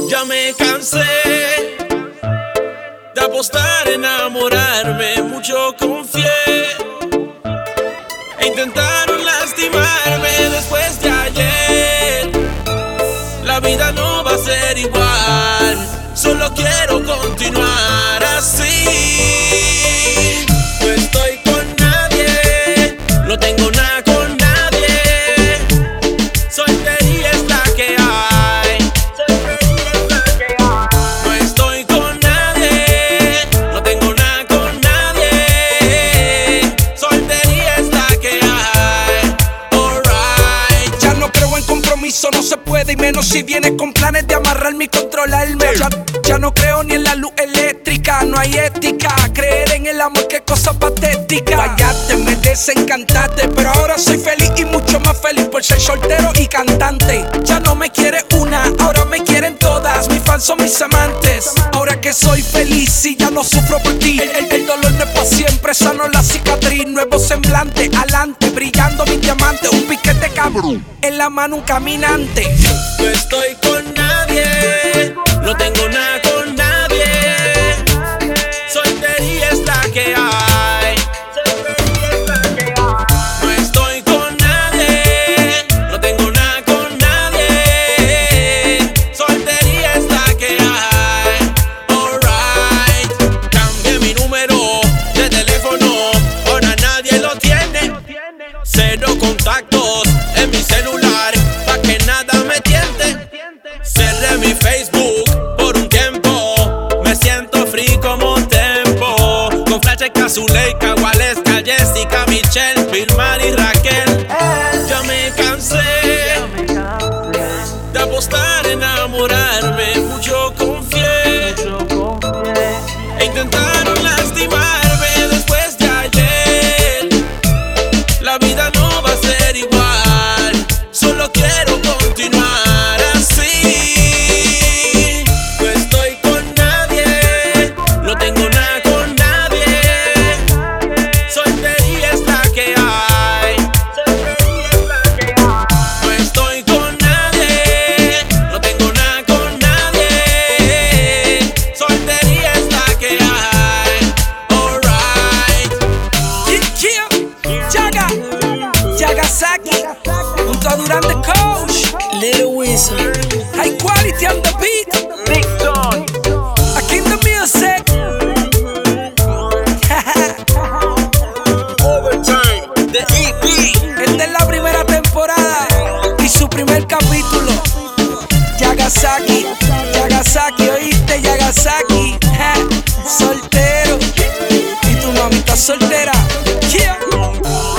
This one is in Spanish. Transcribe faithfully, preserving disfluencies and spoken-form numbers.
Ya me cansé de apostar, enamorarme, mucho confié e intentaron lastimarme después de ayer. La vida no va a ser igual, solo quiero continuar así. No estoy con nadie, no tengo nada con nadie. Soltería es la que hay. Soltería es la que hay. No estoy con nadie, no tengo nada con nadie. Soltería es la que hay. Alright. Ya no creo en compromiso, no se puede, y menos si vienes con planes de amarrarme y controlarme. Ya, ya no creo ni en la luz eléctrica, no hay ética. Creer en el amor, qué cosa patética. Fallaste, me desencantaste, pero ahora soy feliz y mucho más feliz por ser soltero y cantante. Ya no me quiere una, ahora me quieren todas. Mis fans son mis amantes. Ahora que soy feliz y ya no sufro por ti. El, el, el dolor no es para siempre, sano la cicatriz. Nuevo semblante, alante, brillando mi diamante. Un piquete cabrón, en la mano un caminante. No estoy con nadie, no tengo nada con nadie. Soltería es la que hay. No estoy con nadie, no tengo nada con nadie. Soltería es la que hay. Alright. Cambié mi número de teléfono, ahora nadie lo tiene. Cero contactos en mi celular, pa' que nada me tiente. Cerré mi Facebook por un tiempo, me siento free como Tempo. Con Francesca, Zuleika, Waleska, Jessica, Michelle, Vilmar y Raquel. Ya me cansé de apostar, enamorarme, mucho confié e intentaron lastimarme después de ayer. La vida no va a ser igual, solo quiero continuar así. No estoy con nadie, no tengo nada con nadie. Soltería es la que hay. No estoy con nadie, no tengo nada con nadie. Soltería es la que hay. Alright. Yeah, yeah. Yaga, Yagasaki, junto a Durán the Coach, Little Wizard, High Quality on the beat, Big Don, aquí en the music. Overtime, The E P. Esta es la primera temporada y su primer capítulo. Yagasaki, Yagasaki, oíste, Yagasaki. Ja, soltero, y tu mamita soltera. Yeah.